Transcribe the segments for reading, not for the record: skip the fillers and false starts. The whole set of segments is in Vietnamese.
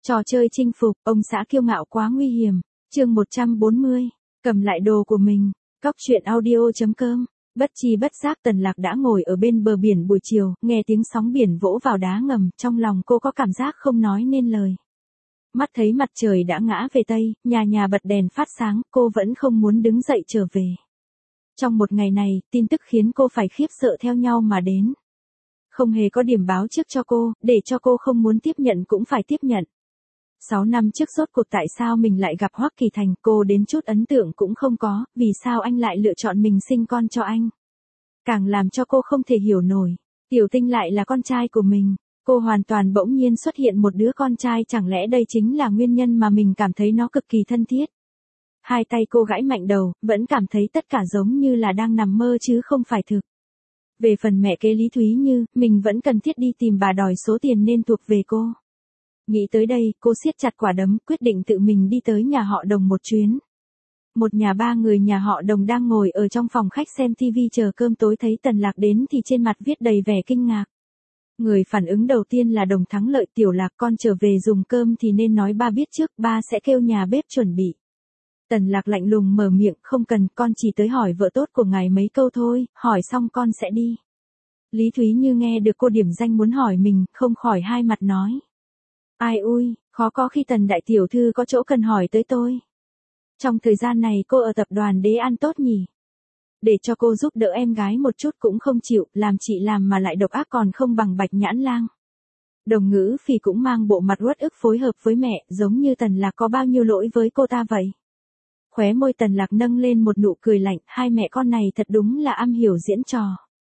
Trò chơi chinh phục, ông xã kiêu ngạo quá nguy hiểm. Chương 140. Cầm lại đồ của mình. Cóc truyện audio.com. Bất chi bất giác Tần Lạc đã ngồi ở bên bờ biển buổi chiều, nghe tiếng sóng biển vỗ vào đá ngầm, trong lòng cô có cảm giác không nói nên lời. Mắt thấy mặt trời đã ngã về Tây, nhà bật đèn phát sáng, cô vẫn không muốn đứng dậy trở về. Trong một ngày này, tin tức khiến cô phải khiếp sợ theo nhau mà đến. Không hề có điểm báo trước cho cô, để cho cô không muốn tiếp nhận cũng phải tiếp nhận. 6 năm trước rốt cuộc tại sao mình lại gặp Hoắc Kỳ Thành, cô đến chút ấn tượng cũng không có, vì sao anh lại lựa chọn mình sinh con cho anh. Càng làm cho cô không thể hiểu nổi, Tiểu Tinh lại là con trai của mình, cô hoàn toàn bỗng nhiên xuất hiện một đứa con trai, chẳng lẽ đây chính là nguyên nhân mà mình cảm thấy nó cực kỳ thân thiết. Hai tay cô gãi mạnh đầu, vẫn cảm thấy tất cả giống như là đang nằm mơ chứ không phải thực. Về phần mẹ kế Lý Thúy Như, mình vẫn cần thiết đi tìm bà đòi số tiền nên thuộc về cô. Nghĩ tới đây, cô siết chặt quả đấm, quyết định tự mình đi tới nhà họ Đồng một chuyến. Một nhà ba người nhà họ Đồng đang ngồi ở trong phòng khách xem TV chờ cơm tối, thấy Tần Lạc đến thì trên mặt viết đầy vẻ kinh ngạc. Người phản ứng đầu tiên là Đồng Thắng Lợi. Tiểu Lạc, con trở về dùng cơm thì nên nói ba biết trước, ba sẽ kêu nhà bếp chuẩn bị. Tần Lạc lạnh lùng mở miệng, không cần, con chỉ tới hỏi vợ tốt của ngài mấy câu thôi, hỏi xong con sẽ đi. Lý Thúy Như nghe được cô điểm danh muốn hỏi mình, không khỏi hai mặt nói. Ai ui, khó có khi Tần đại tiểu thư có chỗ cần hỏi tới tôi. Trong thời gian này cô ở tập đoàn Đế An tốt nhỉ? Để cho cô giúp đỡ em gái một chút cũng không chịu, làm chị làm mà lại độc ác còn không bằng Bạch Nhãn Lang. Đồng Ngữ Phỉ cũng mang bộ mặt uất ức phối hợp với mẹ, giống như Tần Lạc có bao nhiêu lỗi với cô ta vậy. Khóe môi Tần Lạc nâng lên một nụ cười lạnh, hai mẹ con này thật đúng là am hiểu diễn trò.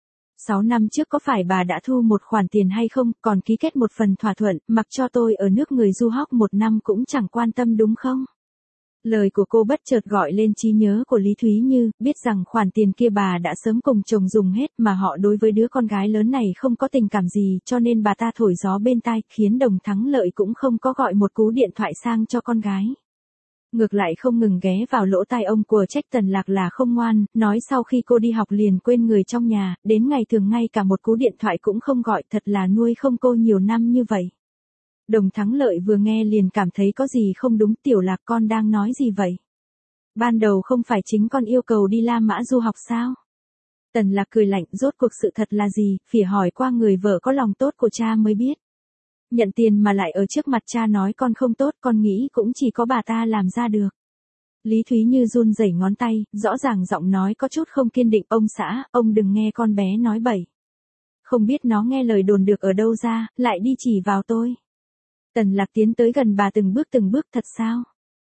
6 năm trước có phải bà đã thu một khoản tiền hay không, còn ký kết một phần thỏa thuận, mặc cho tôi ở nước người du học 1 năm cũng chẳng quan tâm đúng không? Lời của cô bất chợt gọi lên trí nhớ của Lý Thúy Như, biết rằng khoản tiền kia bà đã sớm cùng chồng dùng hết, mà họ đối với đứa con gái lớn này không có tình cảm gì, cho nên bà ta thổi gió bên tai, khiến Đồng Thắng Lợi cũng không có gọi một cú điện thoại sang cho con gái. Ngược lại không ngừng ghé vào lỗ tai ông của trách Tần Lạc là không ngoan, nói sau khi cô đi học liền quên người trong nhà, đến ngày thường ngay cả một cú điện thoại cũng không gọi, thật là nuôi không cô nhiều năm như vậy. Đồng Thắng Lợi vừa nghe liền cảm thấy có gì không đúng. Tiểu Lạc, con đang nói gì vậy? Ban đầu không phải chính con yêu cầu đi La Mã du học sao? Tần Lạc cười lạnh, rốt cuộc sự thật là gì, phỉ hỏi qua người vợ có lòng tốt của cha mới biết. Nhận tiền mà lại ở trước mặt cha nói con không tốt, con nghĩ cũng chỉ có bà ta làm ra được. Lý Thúy Như run rẩy ngón tay, rõ ràng giọng nói có chút không kiên định, ông xã, ông đừng nghe con bé nói bậy. Không biết nó nghe lời đồn được ở đâu ra, lại đi chỉ vào tôi. Tần Lạc tiến tới gần bà từng bước, thật sao?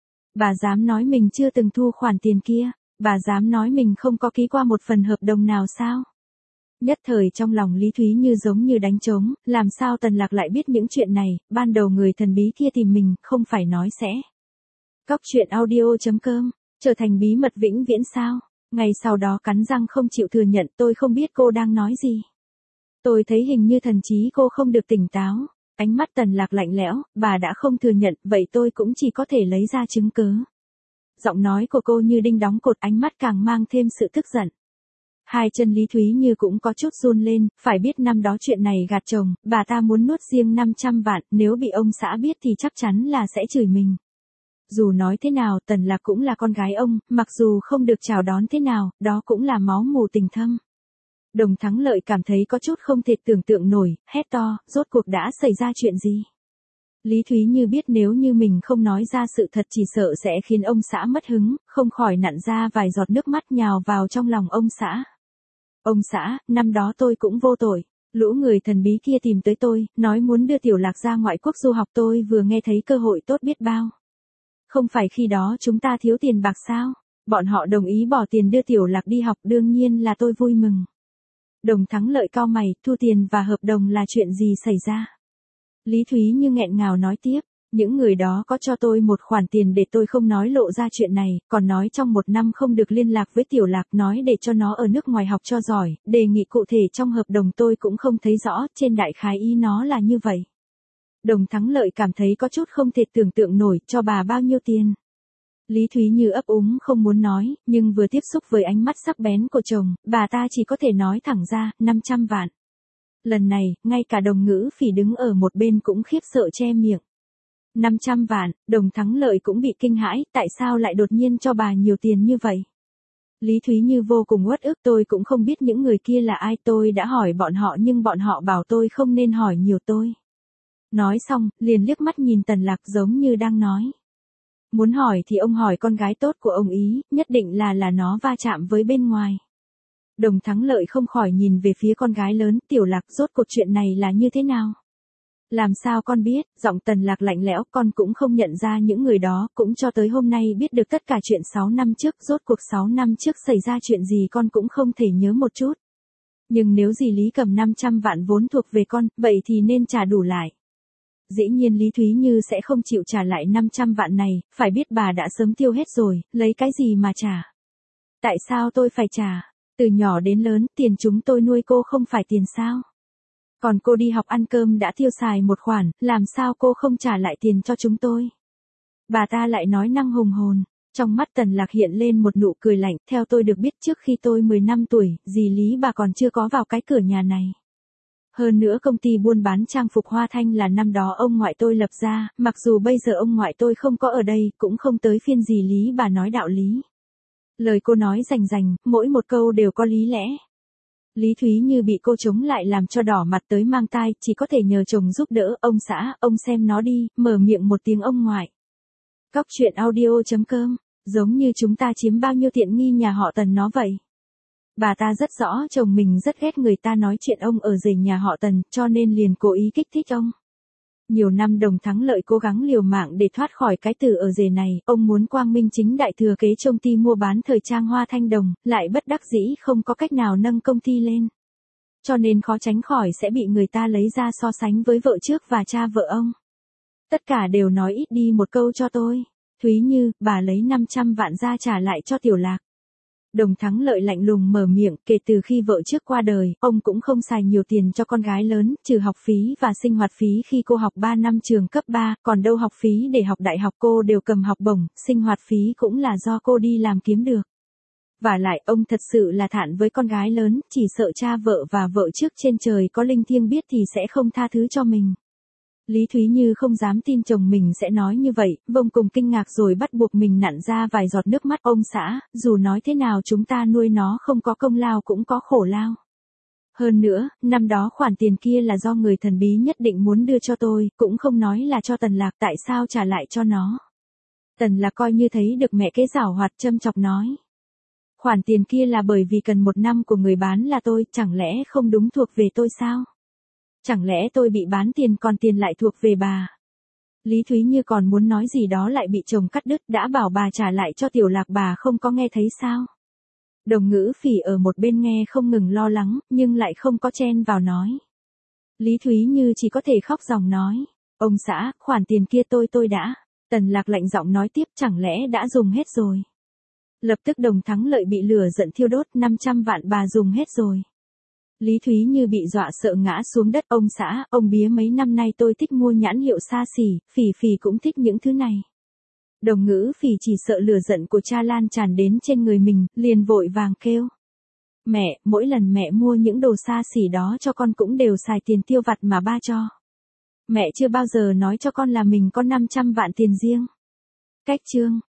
Bà dám nói mình chưa từng thu khoản tiền kia, bà dám nói mình không có ký qua một phần hợp đồng nào sao? Nhất thời trong lòng Lý Thúy Như giống như đánh trống, làm sao Tần Lạc lại biết những chuyện này, ban đầu người thần bí kia tìm mình, không phải nói sẽ. Cóc truyện audio.com, trở thành bí mật vĩnh viễn sao? Ngày sau đó cắn răng không chịu thừa nhận, tôi không biết cô đang nói gì. Tôi thấy hình như thần trí cô không được tỉnh táo. Ánh mắt Tần Lạc lạnh lẽo, bà đã không thừa nhận, vậy tôi cũng chỉ có thể lấy ra chứng cứ. Giọng nói của cô như đinh đóng cột, ánh mắt càng mang thêm sự tức giận. Hai chân Lý Thúy Như cũng có chút run lên, phải biết năm đó chuyện này gạt chồng, bà ta muốn nuốt riêng 500 vạn, nếu bị ông xã biết thì chắc chắn là sẽ chửi mình. Dù nói thế nào, Tần Lạc cũng là con gái ông, mặc dù không được chào đón thế nào, đó cũng là máu mù tình thâm. Đồng Thắng Lợi cảm thấy có chút không thể tưởng tượng nổi, hét to, rốt cuộc đã xảy ra chuyện gì? Lý Thúy Như biết nếu như mình không nói ra sự thật chỉ sợ sẽ khiến ông xã mất hứng, không khỏi nặn ra vài giọt nước mắt nhào vào trong lòng ông xã. Ông xã, năm đó tôi cũng vô tội. Lũ người thần bí kia tìm tới tôi, nói muốn đưa Tiểu Lạc ra ngoại quốc du học, tôi vừa nghe thấy cơ hội tốt biết bao. Không phải khi đó chúng ta thiếu tiền bạc sao? Bọn họ đồng ý bỏ tiền đưa Tiểu Lạc đi học, đương nhiên là tôi vui mừng. Đồng Thắng Lợi cau mày, thu tiền và hợp đồng là chuyện gì xảy ra? Lý Thúy Như nghẹn ngào nói tiếp, những người đó có cho tôi một khoản tiền để tôi không nói lộ ra chuyện này, còn nói trong 1 năm không được liên lạc với Tiểu Lạc, nói để cho nó ở nước ngoài học cho giỏi, đề nghị cụ thể trong hợp đồng tôi cũng không thấy rõ, trên đại khái ý nó là như vậy. Đồng Thắng Lợi cảm thấy có chút không thể tưởng tượng nổi, cho bà bao nhiêu tiền? Lý Thúy Như ấp úng không muốn nói, nhưng vừa tiếp xúc với ánh mắt sắc bén của chồng, bà ta chỉ có thể nói thẳng ra, 500 vạn. Lần này, ngay cả Đồng Ngữ Phỉ đứng ở một bên cũng khiếp sợ che miệng. 500 vạn, Đồng Thắng Lợi cũng bị kinh hãi, tại sao lại đột nhiên cho bà nhiều tiền như vậy? Lý Thúy Như vô cùng uất ức, tôi cũng không biết những người kia là ai, tôi đã hỏi bọn họ nhưng bọn họ bảo tôi không nên hỏi nhiều tôi. Nói xong, liền liếc mắt nhìn Tần Lạc giống như đang nói. Muốn hỏi thì ông hỏi con gái tốt của ông ý, nhất định là nó va chạm với bên ngoài. Đồng Thắng Lợi không khỏi nhìn về phía con gái lớn, Tiểu Lạc rốt cuộc chuyện này là như thế nào? Làm sao con biết, giọng Tần Lạc lạnh lẽo, con cũng không nhận ra những người đó, cũng cho tới hôm nay biết được tất cả chuyện 6 năm trước, rốt cuộc 6 năm trước xảy ra chuyện gì con cũng không thể nhớ một chút. Nhưng nếu dì Lý cầm 500 vạn vốn thuộc về con, vậy thì nên trả đủ lại. Dĩ nhiên Lý Thúy Như sẽ không chịu trả lại 500 vạn này, phải biết bà đã sớm tiêu hết rồi, lấy cái gì mà trả? Tại sao tôi phải trả? Từ nhỏ đến lớn, tiền chúng tôi nuôi cô không phải tiền sao? Còn cô đi học ăn cơm đã tiêu xài một khoản, làm sao cô không trả lại tiền cho chúng tôi? Bà ta lại nói năng hùng hồn. Trong mắt Tần Lạc hiện lên một nụ cười lạnh, theo tôi được biết trước khi tôi 10 năm tuổi, dì Lý bà còn chưa có vào cái cửa nhà này. Hơn nữa công ty buôn bán trang phục Hoa Thanh là năm đó ông ngoại tôi lập ra, mặc dù bây giờ ông ngoại tôi không có ở đây, cũng không tới phiên dì Lý bà nói đạo lý. Lời cô nói rành rành, mỗi một câu đều có lý lẽ. Lý Thúy Như bị cô chống lại làm cho đỏ mặt tới mang tai, chỉ có thể nhờ chồng giúp đỡ, ông xã, ông xem nó đi, mở miệng một tiếng ông ngoại. Cóc truyện audio.com, giống như chúng ta chiếm bao nhiêu tiện nghi nhà họ Tần nó vậy. Bà ta rất rõ chồng mình rất ghét người ta nói chuyện ông ở rể nhà họ Tần, cho nên liền cố ý kích thích ông. Nhiều năm Đồng Thắng Lợi cố gắng liều mạng để thoát khỏi cái từ ở rể này, ông muốn quang minh chính đại thừa kế công ty mua bán thời trang Hoa Thanh Đồng, lại bất đắc dĩ không có cách nào nâng công ty lên. Cho nên khó tránh khỏi sẽ bị người ta lấy ra so sánh với vợ trước và cha vợ ông. Tất cả đều nói ít đi một câu cho tôi. Thúy Như, bà lấy 500 vạn ra trả lại cho Tiểu Lạc. Đồng Thắng Lợi lạnh lùng mở miệng, kể từ khi vợ trước qua đời, ông cũng không xài nhiều tiền cho con gái lớn, trừ học phí và sinh hoạt phí khi cô học 3 năm trường cấp 3, còn đâu học phí để học đại học cô đều cầm học bổng, sinh hoạt phí cũng là do cô đi làm kiếm được. Và lại ông thật sự là thản với con gái lớn, chỉ sợ cha vợ và vợ trước trên trời có linh thiêng biết thì sẽ không tha thứ cho mình. Lý Thúy Như không dám tin chồng mình sẽ nói như vậy, vô cùng kinh ngạc rồi bắt buộc mình nặn ra vài giọt nước mắt. Ông xã, dù nói thế nào chúng ta nuôi nó không có công lao cũng có khổ lao. Hơn nữa, năm đó khoản tiền kia là do người thần bí nhất định muốn đưa cho tôi, cũng không nói là cho Tần Lạc, tại sao trả lại cho nó. Tần Lạc coi như thấy được mẹ kế giảo hoạt châm chọc nói. Khoản tiền kia là bởi vì cần 1 năm của người bán là tôi, chẳng lẽ không đúng thuộc về tôi sao? Chẳng lẽ tôi bị bán tiền còn tiền lại thuộc về bà? Lý Thúy Như còn muốn nói gì đó lại bị chồng cắt đứt, đã bảo bà trả lại cho Tiểu Lạc bà không có nghe thấy sao? Đồng Ngữ Phỉ ở một bên nghe không ngừng lo lắng, nhưng lại không có chen vào nói. Lý Thúy Như chỉ có thể khóc ròng nói. Ông xã, khoản tiền kia tôi đã. Tần Lạc lạnh giọng nói tiếp, chẳng lẽ đã dùng hết rồi? Lập tức Đồng Thắng Lợi bị lửa giận thiêu đốt, 500 vạn bà dùng hết rồi. Lý Thúy Như bị dọa sợ ngã xuống đất. Ông xã, ông bía mấy năm nay tôi thích mua nhãn hiệu xa xỉ, Phỉ Phỉ cũng thích những thứ này. Đồng Ngữ Phỉ chỉ sợ lửa giận của cha lan tràn đến trên người mình, liền vội vàng kêu. Mẹ, mỗi lần mẹ mua những đồ xa xỉ đó cho con cũng đều xài tiền tiêu vặt mà ba cho. Mẹ chưa bao giờ nói cho con là mình có 500 vạn tiền riêng. Cách chương.